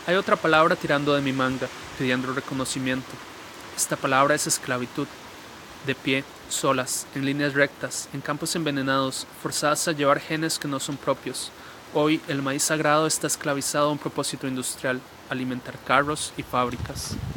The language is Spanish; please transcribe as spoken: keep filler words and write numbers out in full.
Hay otra palabra tirando de mi manga, pidiendo reconocimiento. Esta palabra es esclavitud. De pie, solas, en líneas rectas, en campos envenenados, forzadas a llevar genes que no son propios. Hoy el maíz sagrado está esclavizado a un propósito industrial, alimentar carros y fábricas.